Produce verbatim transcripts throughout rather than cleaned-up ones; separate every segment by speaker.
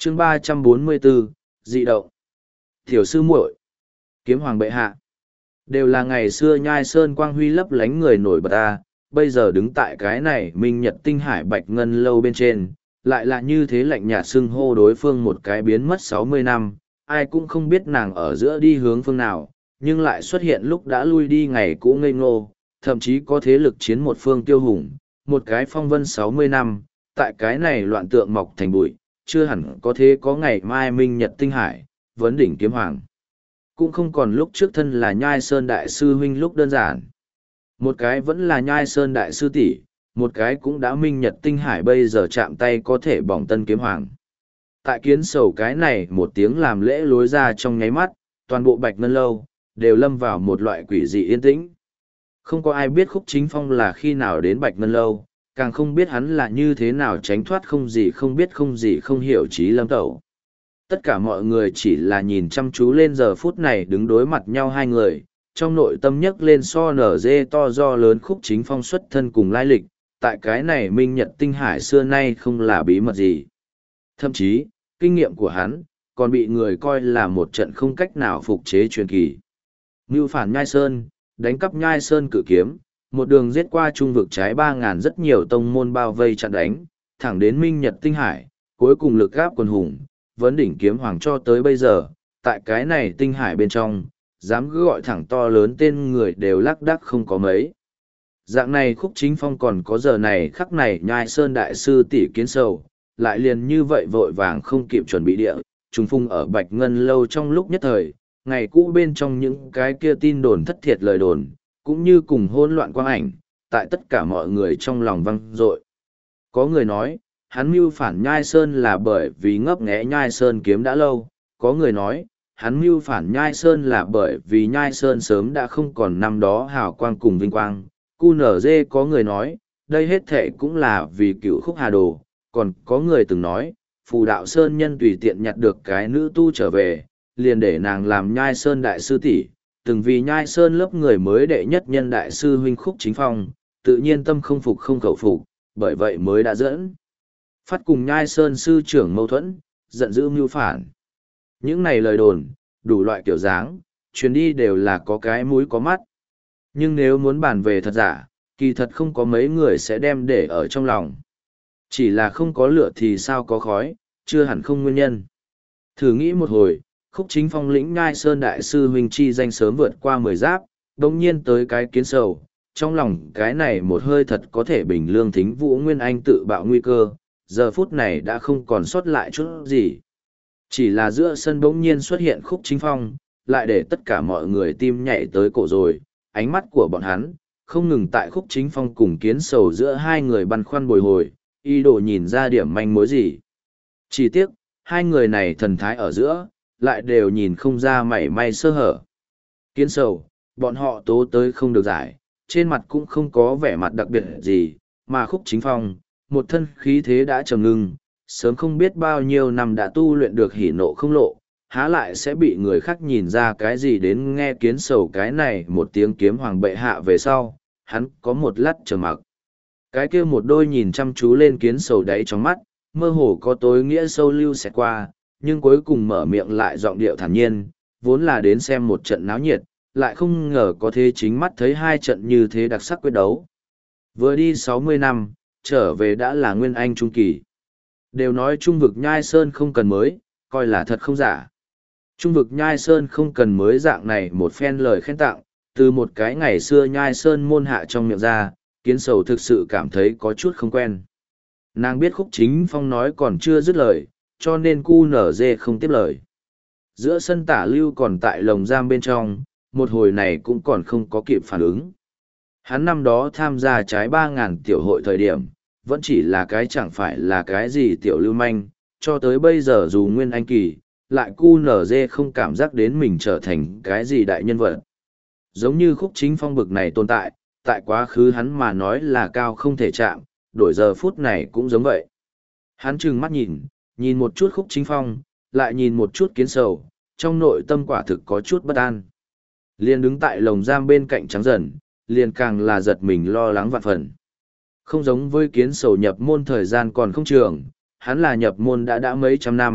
Speaker 1: chương ba trăm bốn mươi bốn, dị động. Tiểu sư muội, kiếm hoàng bệ hạ. Đều là ngày xưa nhai sơn quang huy lấp lánh người nổi bật ta, bây giờ đứng tại cái này minh nhật tinh hải bạch ngân lâu bên trên, lại là như thế lạnh nhạt xưng hô đối phương một cái biến mất sáu mươi năm, ai cũng không biết nàng ở giữa đi hướng phương nào, nhưng lại xuất hiện lúc đã lui đi ngày cũ ngây ngô, thậm chí có thế lực chiến một phương tiêu hùng, một cái phong vân sáu mươi năm, tại cái này loạn tượng mọc thành bụi, chưa hẳn có thế có ngày mai minh nhật tinh hải, vấn đỉnh kiếm hoàng. Cũng không còn lúc trước thân là nhai sơn đại sư huynh lúc đơn giản. Một cái vẫn là nhai sơn đại sư tỷ, một cái cũng đã minh nhật tinh hải bây giờ chạm tay có thể bỏng tân kiếm hoàng. Tại kiến sầu cái này một tiếng làm lễ lối ra trong nháy mắt, toàn bộ bạch ngân lâu, đều lâm vào một loại quỷ dị yên tĩnh. Không có ai biết Khúc Chính Phong là khi nào đến bạch ngân lâu, càng không biết hắn là như thế nào tránh thoát không gì không biết không gì không hiểu trí lâm tẩu. Tất cả mọi người chỉ là nhìn chăm chú lên giờ phút này đứng đối mặt nhau hai người, trong nội tâm nhấc lên so nở dê to do lớn Khúc Chính Phong xuất thân cùng lai lịch, tại cái này minh nhật tinh hải xưa nay không là bí mật gì. Thậm chí, kinh nghiệm của hắn, còn bị người coi là một trận không cách nào phục chế truyền kỳ. Mưu phản Nhai Sơn, đánh cắp Nhai Sơn cự kiếm, một đường giết qua trung vực trái ba ngàn rất nhiều tông môn bao vây chặn đánh, thẳng đến minh nhật tinh hải, cuối cùng lực gáp quần hùng, vấn đỉnh kiếm hoàng cho tới bây giờ, tại cái này tinh hải bên trong, dám cứ gọi thẳng to lớn tên người đều lác đác không có mấy. Dạng này Khúc Chính Phong còn có giờ này khắc này Nhai Sơn đại sư tỷ kiến sầu, lại liền như vậy vội vàng không kịp chuẩn bị địa, trùng phung ở bạch ngân lâu trong lúc nhất thời, ngày cũ bên trong những cái kia tin đồn thất thiệt lời đồn, cũng như cùng hỗn loạn quang ảnh, tại tất cả mọi người trong lòng vang dội. Có người nói, hắn mưu phản Nhai Sơn là bởi vì ngấp nghé Nhai Sơn kiếm đã lâu, có người nói, hắn mưu phản Nhai Sơn là bởi vì Nhai Sơn sớm đã không còn năm đó hào quang cùng vinh quang. Cu nở dê có người nói, đây hết thệ cũng là vì cựu Khúc Hà Đồ, còn có người từng nói, phù đạo Sơn nhân tùy tiện nhặt được cái nữ tu trở về, liền để nàng làm Nhai Sơn đại sư tỷ, từng vì Nhai Sơn lớp người mới đệ nhất nhân đại sư huynh Khúc Chính Phong, tự nhiên tâm không phục không khẩu phục, bởi vậy mới đã dẫn phát cùng Nhai Sơn sư trưởng mâu thuẫn, giận dữ mưu phản. Những này lời đồn, đủ loại kiểu dáng, truyền đi đều là có cái mũi có mắt. Nhưng nếu muốn bàn về thật giả, kỳ thật không có mấy người sẽ đem để ở trong lòng. Chỉ là không có lửa thì sao có khói, chưa hẳn không nguyên nhân. Thử nghĩ một hồi, Khúc Chính Phong lĩnh Nhai Sơn đại sư huynh chi danh sớm vượt qua mười giáp, đồng nhiên tới cái kiến sầu, trong lòng cái này một hơi thật có thể bình lương thính Vũ Nguyên Anh tự bạo nguy cơ, giờ phút này đã không còn sót lại chút gì. Chỉ là giữa sân bỗng nhiên xuất hiện Khúc Chính Phong, lại để tất cả mọi người tim nhảy tới cổ rồi, ánh mắt của bọn hắn, không ngừng tại Khúc Chính Phong cùng kiến sầu giữa hai người băn khoăn bồi hồi, ý đồ nhìn ra điểm manh mối gì. Chỉ tiếc, hai người này thần thái ở giữa, lại đều nhìn không ra mảy may sơ hở. Kiến sầu, bọn họ tố tới không được giải, trên mặt cũng không có vẻ mặt đặc biệt gì, mà Khúc Chính Phong, một thân khí thế đã trầm ngưng, sớm không biết bao nhiêu năm đã tu luyện được hỉ nộ không lộ, há lại sẽ bị người khác nhìn ra cái gì đến nghe kiến sầu cái này một tiếng kiếm hoàng bệ hạ về sau, hắn có một lát trầm mặc. Cái kia một đôi nhìn chăm chú lên kiến sầu đáy trong mắt, mơ hồ có tối nghĩa sâu lưu xẹt qua, nhưng cuối cùng mở miệng lại giọng điệu thản nhiên, vốn là đến xem một trận náo nhiệt, lại không ngờ có thế chính mắt thấy hai trận như thế đặc sắc quyết đấu. Vừa đi sáu mươi năm, trở về đã là Nguyên Anh Trung Kỳ. Đều nói trung vực Nhai Sơn không cần mới, coi là thật không giả. Trung vực Nhai Sơn không cần mới dạng này một phen lời khen tặng, từ một cái ngày xưa Nhai Sơn môn hạ trong miệng ra, kiến sầu thực sự cảm thấy có chút không quen. Nàng biết Khúc Chính Phong nói còn chưa dứt lời, cho nên cu nở dê không tiếp lời. Giữa sân tả lưu còn tại lồng giam bên trong, một hồi này cũng còn không có kịp phản ứng. Hắn năm đó tham gia trái ba ngàn tiểu hội thời điểm, vẫn chỉ là cái chẳng phải là cái gì tiểu lưu manh, cho tới bây giờ dù Nguyên Anh Kỳ, lại cu nở dê không cảm giác đến mình trở thành cái gì đại nhân vật. Giống như Khúc Chính Phong bực này tồn tại, tại quá khứ hắn mà nói là cao không thể chạm, đổi giờ phút này cũng giống vậy. Hắn trừng mắt nhìn, nhìn một chút Khúc Chính Phong, lại nhìn một chút kiến sầu, trong nội tâm quả thực có chút bất an. Liền đứng tại lồng giam bên cạnh trắng dần, liền càng là giật mình lo lắng vạn phần. Không giống với kiến sầu nhập môn thời gian còn không trường, hắn là nhập môn đã đã mấy trăm năm,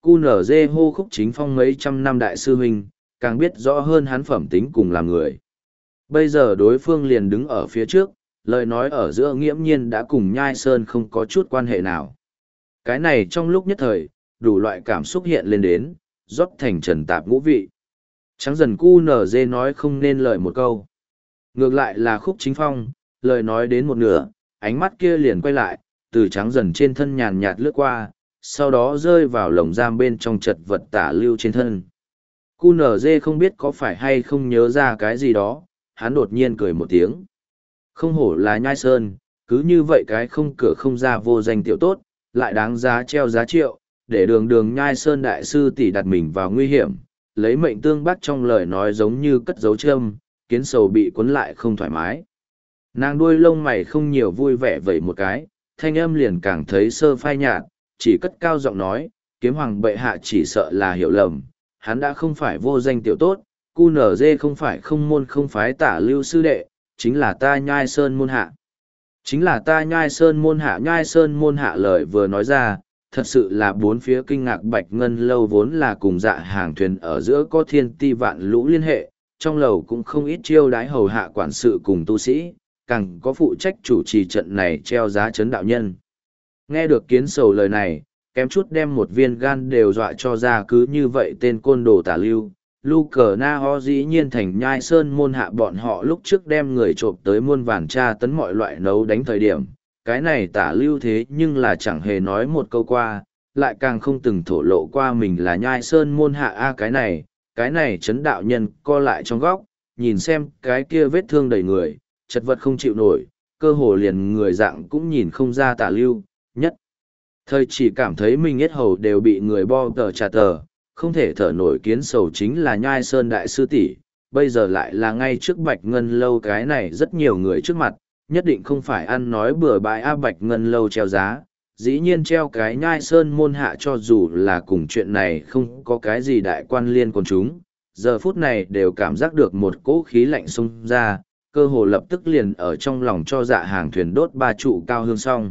Speaker 1: Cu nở dê hô Khúc Chính Phong mấy trăm năm đại sư huynh, càng biết rõ hơn hắn phẩm tính cùng làm người. Bây giờ đối phương liền đứng ở phía trước, lời nói ở giữa nghiễm nhiên đã cùng Nhai Sơn không có chút quan hệ nào. Cái này trong lúc nhất thời, đủ loại cảm xúc hiện lên đến, rót thành trần tạp ngũ vị. Trắng dần cu nở dê nói không nên lời một câu. Ngược lại là Khúc Chính Phong, lời nói đến một nửa, ánh mắt kia liền quay lại, từ trắng dần trên thân nhàn nhạt lướt qua, sau đó rơi vào lồng giam bên trong chật vật tả lưu trên thân. Cu nở dê không biết có phải hay không nhớ ra cái gì đó, hắn đột nhiên cười một tiếng. Không hổ là Nhai Sơn, cứ như vậy cái không cửa không ra vô danh tiểu tốt, lại đáng giá treo giá triệu, để đường đường Nhai Sơn đại sư tỷ đặt mình vào nguy hiểm, lấy mệnh tương bắt trong lời nói giống như cất dấu châm, kiến sầu bị cuốn lại không thoải mái. Nàng đuôi lông mày không nhiều vui vẻ vậy một cái, thanh âm liền càng thấy sơ phai nhạt, chỉ cất cao giọng nói, kiếm hoàng bệ hạ chỉ sợ là hiểu lầm, hắn đã không phải vô danh tiểu tốt, cu nở dê không phải không môn không phái tả lưu sư đệ, chính là ta Nhai Sơn môn hạ. Chính là ta Nhai Sơn môn hạ Nhai Sơn môn hạ lời vừa nói ra, thật sự là bốn phía kinh ngạc. Bạch Ngân lâu vốn là cùng dạ hàng thuyền ở giữa có thiên ti vạn lũ liên hệ, trong lầu cũng không ít chiêu đái hầu hạ quản sự cùng tu sĩ, càng có phụ trách chủ trì trận này treo giá chấn đạo nhân. Nghe được kiến sầu lời này, kém chút đem một viên gan đều dọa cho ra, cứ như vậy tên côn đồ tả lưu. Lu cờ na ho dĩ nhiên thành Nhai Sơn môn hạ bọn họ lúc trước đem người trộm tới muôn vàn tra tấn mọi loại nấu đánh thời điểm. Cái này tả lưu thế nhưng là chẳng hề nói một câu qua, lại càng không từng thổ lộ qua mình là Nhai Sơn môn hạ a cái này, cái này chấn đạo nhân co lại trong góc, nhìn xem cái kia vết thương đầy người, chật vật không chịu nổi, cơ hồ liền người dạng cũng nhìn không ra tả lưu, nhất. Thời chỉ cảm thấy mình yết hầu đều bị người bo tờ trà tờ, không thể thở nổi. Kiến sầu chính là Nhai Sơn đại sư tỷ, bây giờ lại là ngay trước Bạch Ngân lâu cái này rất nhiều người trước mặt, nhất định không phải ăn nói bừa bãi a. Bạch Ngân lâu treo giá, dĩ nhiên treo cái Nhai Sơn môn hạ, cho dù là cùng chuyện này không có cái gì đại quan liên còn chúng, giờ phút này đều cảm giác được một cỗ khí lạnh xông ra, cơ hồ lập tức liền ở trong lòng cho dạ hàng thuyền đốt ba trụ cao hương xong.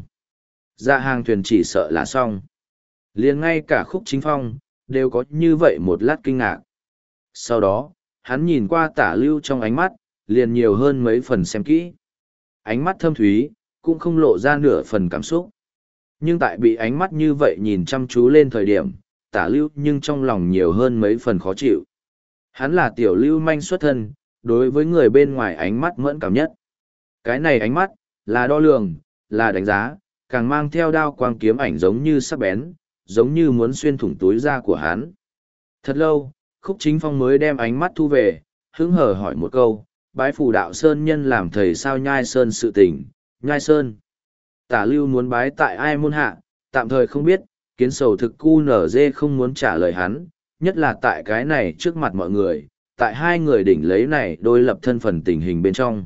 Speaker 1: Dạ hàng thuyền chỉ sợ là xong. Liền ngay cả Khúc Chính Phong, đều có như vậy một lát kinh ngạc. Sau đó, hắn nhìn qua tả lưu trong ánh mắt, liền nhiều hơn mấy phần xem kỹ. Ánh mắt thâm thúy, cũng không lộ ra nửa phần cảm xúc. Nhưng tại bị ánh mắt như vậy nhìn chăm chú lên thời điểm, tả lưu nhưng trong lòng nhiều hơn mấy phần khó chịu. Hắn là tiểu lưu manh xuất thân, đối với người bên ngoài ánh mắt mẫn cảm nhất. Cái này ánh mắt, là đo lường, là đánh giá, càng mang theo đao quang kiếm ảnh giống như sắc bén, giống như muốn xuyên thủng túi da của hắn. Thật lâu, Khúc Chính Phong mới đem ánh mắt thu về, hứng hờ hỏi một câu, bái phù đạo Sơn nhân làm thầy sao Nhai Sơn sự tình, Nhai Sơn. Tả lưu muốn bái tại ai môn hạ, tạm thời không biết, kiến sầu thực cu nở dê không muốn trả lời hắn, nhất là tại cái này trước mặt mọi người, tại hai người đỉnh lấy này đôi lập thân phần tình hình bên trong.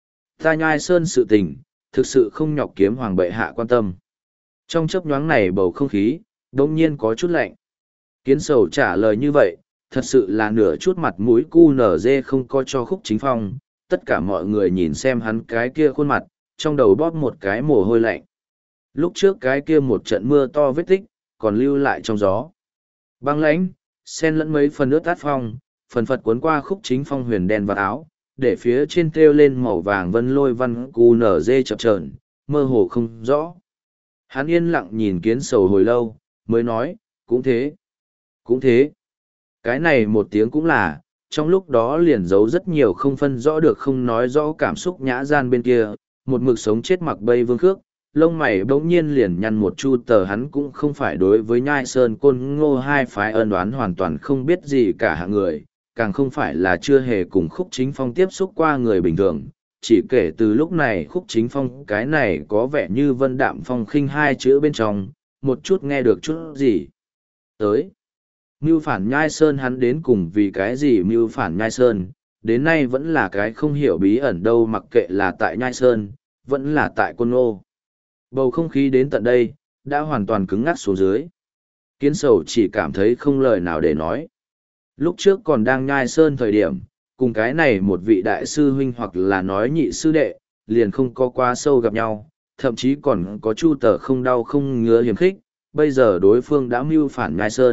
Speaker 1: Ta Nhai Sơn sự tình, thực sự không nhọc kiếm hoàng bệ hạ quan tâm. Trong chớp nhoáng này bầu không khí, đông nhiên có chút lạnh. Kiến sầu trả lời như vậy, thật sự là nửa chút mặt mũi cu nở dê không có cho Khúc Chính Phong, tất cả mọi người nhìn xem hắn cái kia khuôn mặt, trong đầu bóp một cái mồ hôi lạnh. Lúc trước cái kia một trận mưa to vết tích, còn lưu lại trong gió. Băng lãnh, xen lẫn mấy phần ướt át phong, phần phật cuốn qua Khúc Chính Phong huyền đen vào áo, để phía trên treo lên màu vàng vân lôi văn cu nở dê chập chờn, mơ hồ không rõ. Hắn yên lặng nhìn kiến sầu hồi lâu, mới nói, cũng thế, cũng thế. Cái này một tiếng cũng là, trong lúc đó liền giấu rất nhiều không phân rõ được không nói rõ cảm xúc nhã gian bên kia, một mực sống chết mặc bây vương khước, lông mày bỗng nhiên liền nhăn một chu tờ. Hắn cũng không phải đối với Nhai Sơn Côn Ngô hai phái ân đoán hoàn toàn không biết gì cả hạng người, càng không phải là chưa hề cùng Khúc Chính Phong tiếp xúc qua người bình thường. Chỉ kể từ lúc này Khúc Chính Phong cái này có vẻ như vân đạm phong khinh hai chữ bên trong, một chút nghe được chút gì. Tới, mưu phản Nhai Sơn hắn đến cùng vì cái gì mưu phản Nhai Sơn, đến nay vẫn là cái không hiểu bí ẩn đâu, mặc kệ là tại Nhai Sơn, vẫn là tại Côn Ngô. Bầu không khí đến tận đây, đã hoàn toàn cứng ngắc xuống dưới. Kiến sầu chỉ cảm thấy không lời nào để nói. Lúc trước còn đang Nhai Sơn thời điểm, cùng cái này một vị đại sư huynh hoặc là nói nhị sư đệ, liền không có quá sâu gặp nhau, thậm chí còn có chu tờ không đau không ngứa hiểm khích. Bây giờ đối phương đã mưu phản Nhai Sơn,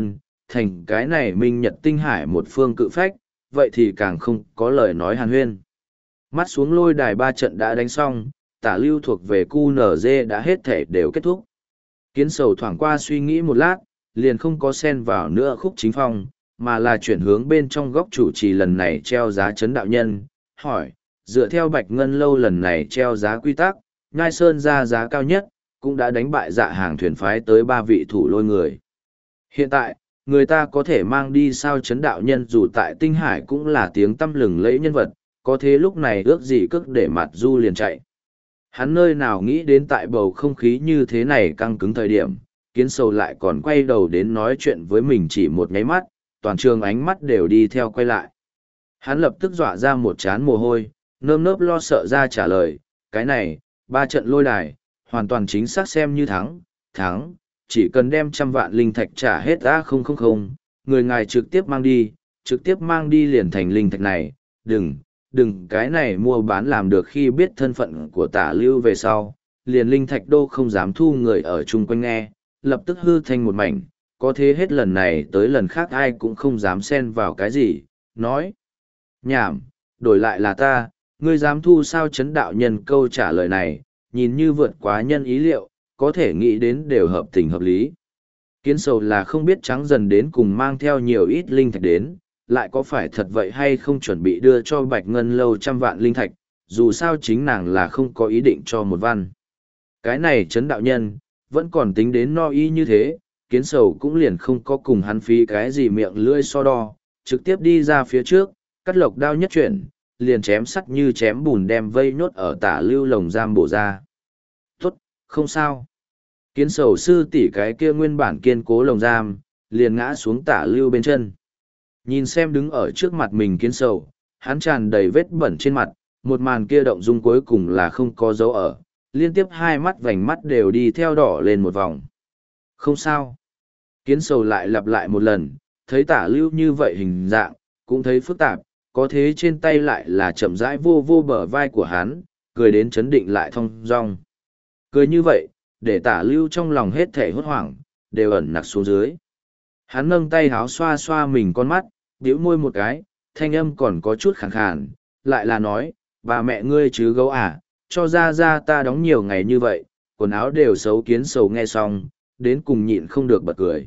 Speaker 1: thành cái này minh nhật tinh hải một phương cự phách, vậy thì càng không có lời nói hàn huyên. Mắt xuống lôi đài ba trận đã đánh xong, tả lưu thuộc về cu nở dê đã hết thể đều kết thúc. Kiến sầu thoảng qua suy nghĩ một lát, liền không có xen vào nữa khúc chính phong, mà là chuyển hướng bên trong góc chủ trì lần này treo giá chấn đạo nhân, hỏi, dựa theo bạch ngân lâu lần này treo giá quy tắc, Nhai Sơn ra giá cao nhất, cũng đã đánh bại dạ hàng thuyền phái tới ba vị thủ lôi người. Hiện tại, người ta có thể mang đi sao chấn đạo nhân dù tại tinh hải cũng là tiếng tăm lừng lẫy nhân vật, có thế lúc này ước gì cước để mặt du liền chạy. Hắn nơi nào nghĩ đến tại bầu không khí như thế này căng cứng thời điểm, kiến sầu lại còn quay đầu đến nói chuyện với mình chỉ một nháy mắt, toàn trường ánh mắt đều đi theo quay lại. Hắn lập tức dọa ra một trán mồ hôi, nơm nớp lo sợ ra trả lời, cái này, ba trận lôi đài, hoàn toàn chính xác xem như thắng, thắng, chỉ cần đem trăm vạn linh thạch trả hết ra không không không, người ngài trực tiếp mang đi, trực tiếp mang đi liền thành linh thạch này, đừng, đừng cái này mua bán làm được khi biết thân phận của tả lưu về sau, liền linh thạch đô không dám thu người ở chung quanh nghe, lập tức hư thành một mảnh, có thế hết lần này tới lần khác ai cũng không dám xen vào cái gì, nói, nhảm, đổi lại là ta, ngươi dám thu sao chấn đạo nhân câu trả lời này, nhìn như vượt quá nhân ý liệu, có thể nghĩ đến đều hợp tình hợp lý. Kiến sầu là không biết trắng dần đến cùng mang theo nhiều ít linh thạch đến, lại có phải thật vậy hay không chuẩn bị đưa cho bạch ngân lâu trăm vạn linh thạch, dù sao chính nàng là không có ý định cho một văn. Cái này chấn đạo nhân, vẫn còn tính đến no y như thế, kiến sầu cũng liền không có cùng hắn phí cái gì miệng lưỡi so đo, trực tiếp đi ra phía trước, cắt lộc đao nhất chuyển, liền chém sắt như chém bùn đem vây nhốt ở tả lưu lồng giam bổ ra. Tốt, không sao. Kiến sầu sư tỷ cái kia nguyên bản kiên cố lồng giam, liền ngã xuống tả lưu bên chân. Nhìn xem đứng ở trước mặt mình kiến sầu, hắn tràn đầy vết bẩn trên mặt, một màn kia động dung cuối cùng là không có dấu ở, liên tiếp hai mắt vành mắt đều đi theo đỏ lên một vòng. Không sao. Kiến sầu lại lặp lại một lần, thấy tả lưu như vậy hình dạng, cũng thấy phức tạp, có thế trên tay lại là chậm rãi vô vô bờ vai của hắn, cười đến chấn định lại thong dong. Cười như vậy, để tả lưu trong lòng hết thể hốt hoảng, đều ẩn nặc xuống dưới. Hắn nâng tay háo xoa xoa mình con mắt, bĩu môi một cái, thanh âm còn có chút khàn khàn, lại là nói, bà mẹ ngươi chứ gấu à, cho ra ra ta đóng nhiều ngày như vậy, quần áo đều xấu. Kiến sầu nghe xong, đến cùng nhịn không được bật cười.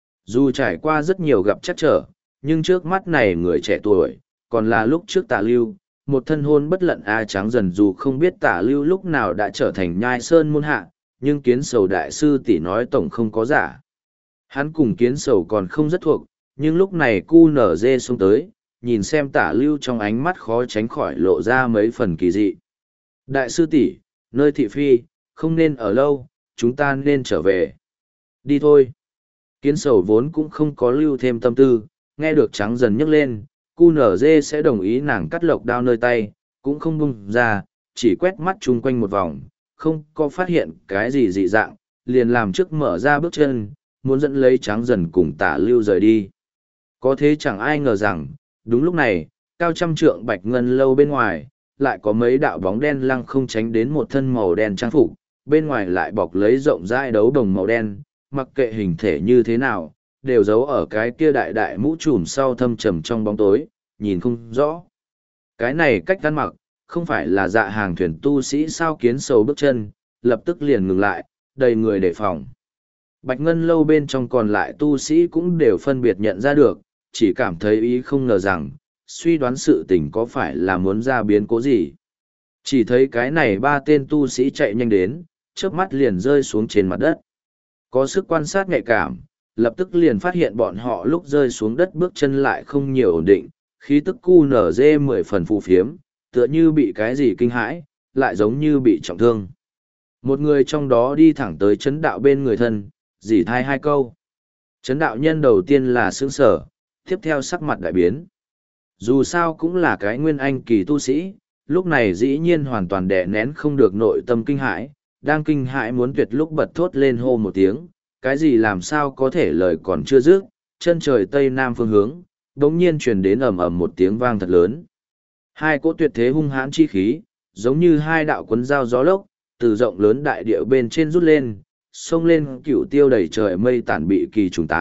Speaker 1: Dù trải qua rất nhiều gặp chắc trở, nhưng trước mắt này người trẻ tuổi, còn là lúc trước tả lưu, một thân hôn bất lận A trắng dần dù không biết tả lưu lúc nào đã trở thành nhai sơn môn hạ, nhưng kiến sầu đại sư tỷ nói tổng không có giả. Hắn cùng kiến sầu còn không rất thuộc, nhưng lúc này cu nở dê xông tới, nhìn xem tả lưu trong ánh mắt khó tránh khỏi lộ ra mấy phần kỳ dị. Đại sư tỷ, nơi thị phi, không nên ở lâu, chúng ta nên trở về. Đi thôi. Kiến sầu vốn cũng không có lưu thêm tâm tư, nghe được trắng dần nhấc lên, cu nở dê sẽ đồng ý nàng cắt lộc đao nơi tay, cũng không bung ra, chỉ quét mắt chung quanh một vòng, không có phát hiện cái gì dị dạng, liền làm trước mở ra bước chân, muốn dẫn lấy trắng dần cùng tả lưu rời đi. Có thế chẳng ai ngờ rằng, đúng lúc này, cao trăm trượng bạch ngân lâu bên ngoài, lại có mấy đạo bóng đen lăng không tránh đến một thân màu đen trang phục, bên ngoài lại bọc lấy rộng rãi đấu đồng màu đen, mặc kệ hình thể như thế nào, đều giấu ở cái kia đại đại mũ trùm sau thâm trầm trong bóng tối, nhìn không rõ. Cái này cách ăn mặc, không phải là dạ hàng thuyền tu sĩ sao. Kiến sầu bước chân, lập tức liền ngừng lại, đầy người đề phòng. Bạch ngân lâu bên trong còn lại tu sĩ cũng đều phân biệt nhận ra được, chỉ cảm thấy ý không ngờ rằng, suy đoán sự tình có phải là muốn ra biến cố gì. Chỉ thấy cái này ba tên tu sĩ chạy nhanh đến, chớp mắt liền rơi xuống trên mặt đất. Có sức quan sát nhạy cảm, lập tức liền phát hiện bọn họ lúc rơi xuống đất bước chân lại không nhiều ổn định, khí tức cu nở dê mười phần phù phiếm, tựa như bị cái gì kinh hãi, lại giống như bị trọng thương. Một người trong đó đi thẳng tới chấn đạo bên người thân, dỉ thai hai câu. Chấn đạo nhân đầu tiên là sướng sở, tiếp theo sắc mặt đại biến. Dù sao cũng là cái nguyên anh kỳ tu sĩ, lúc này dĩ nhiên hoàn toàn đè nén không được nội tâm kinh hãi, đang kinh hãi muốn tuyệt lúc bật thốt lên hô một tiếng, cái gì làm sao có thể lời còn chưa dứt, chân trời tây nam phương hướng, đống nhiên truyền đến ầm ầm một tiếng vang thật lớn. Hai cỗ tuyệt thế hung hãn chi khí, giống như hai đạo cuốn dao gió lốc, từ rộng lớn đại địa bên trên rút lên, xông lên cửu tiêu đầy trời mây tản bị kỳ trùng tán,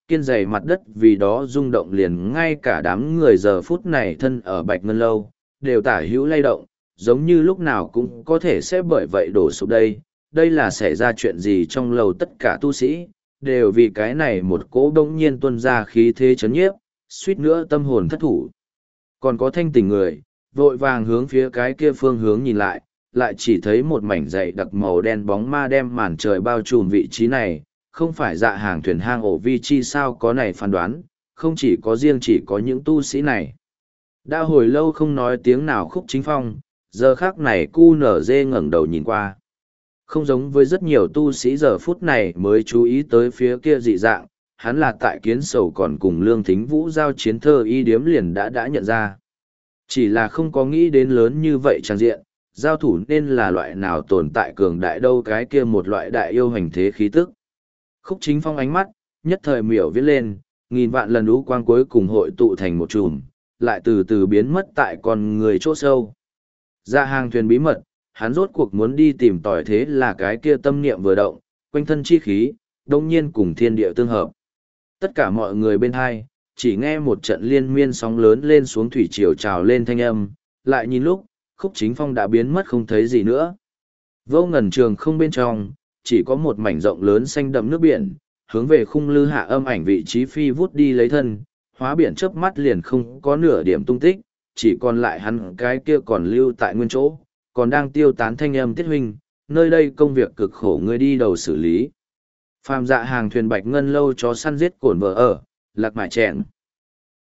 Speaker 1: kiên dày mặt đất vì đó rung động liền ngay cả đám người giờ phút này thân ở Bạch Ngân Lâu, đều tả hữu lay động, giống như lúc nào cũng có thể sẽ bởi vậy đổ sụp đây. Đây là xảy ra chuyện gì trong lầu tất cả tu sĩ, đều vì cái này một cỗ đông nhiên tuôn ra khí thế chấn nhiếp, suýt nữa tâm hồn thất thủ. Còn có thanh tỉnh người, vội vàng hướng phía cái kia phương hướng nhìn lại, lại chỉ thấy một mảnh dày đặc màu đen bóng ma đem màn trời bao trùm vị trí này, không phải dạ hàng thuyền hang ổ vi chi sao có này phán đoán, không chỉ có riêng chỉ có những tu sĩ này. Đã hồi lâu không nói tiếng nào Khúc Chính Phong, giờ khác này cu nở dê ngẩng đầu nhìn qua. Không giống với rất nhiều tu sĩ giờ phút này mới chú ý tới phía kia dị dạng, hắn là tại kiến sầu còn cùng Lương Thính Vũ giao chiến thơ y điếm liền đã đã nhận ra. Chỉ là không có nghĩ đến lớn như vậy trang diện, giao thủ nên là loại nào tồn tại cường đại đâu cái kia một loại đại yêu hành thế khí tức. Khúc Chính Phong ánh mắt, nhất thời miểu viết lên, nghìn vạn lần ú quang cuối cùng hội tụ thành một chùm, lại từ từ biến mất tại con người chỗ sâu. Ra hàng thuyền bí mật, hắn rốt cuộc muốn đi tìm tòi thế là cái kia tâm niệm vừa động, quanh thân chi khí, đông nhiên cùng thiên địa tương hợp. Tất cả mọi người bên hai, chỉ nghe một trận liên miên sóng lớn lên xuống thủy triều trào lên thanh âm, lại nhìn lúc, Khúc Chính Phong đã biến mất không thấy gì nữa. Vô ngần trường không bên trong, chỉ có một mảnh rộng lớn xanh đậm nước biển, hướng về khung lư hạ âm ảnh vị trí phi vút đi lấy thân, hóa biển chớp mắt liền không có nửa điểm tung tích, chỉ còn lại hắn cái kia còn lưu tại nguyên chỗ, còn đang tiêu tán thanh âm tiết huynh, nơi đây công việc cực khổ ngươi đi đầu xử lý. Phàm dạ hàng thuyền Bạch Ngân Lâu chó săn giết cổn vợ ở, lạc mải chèn.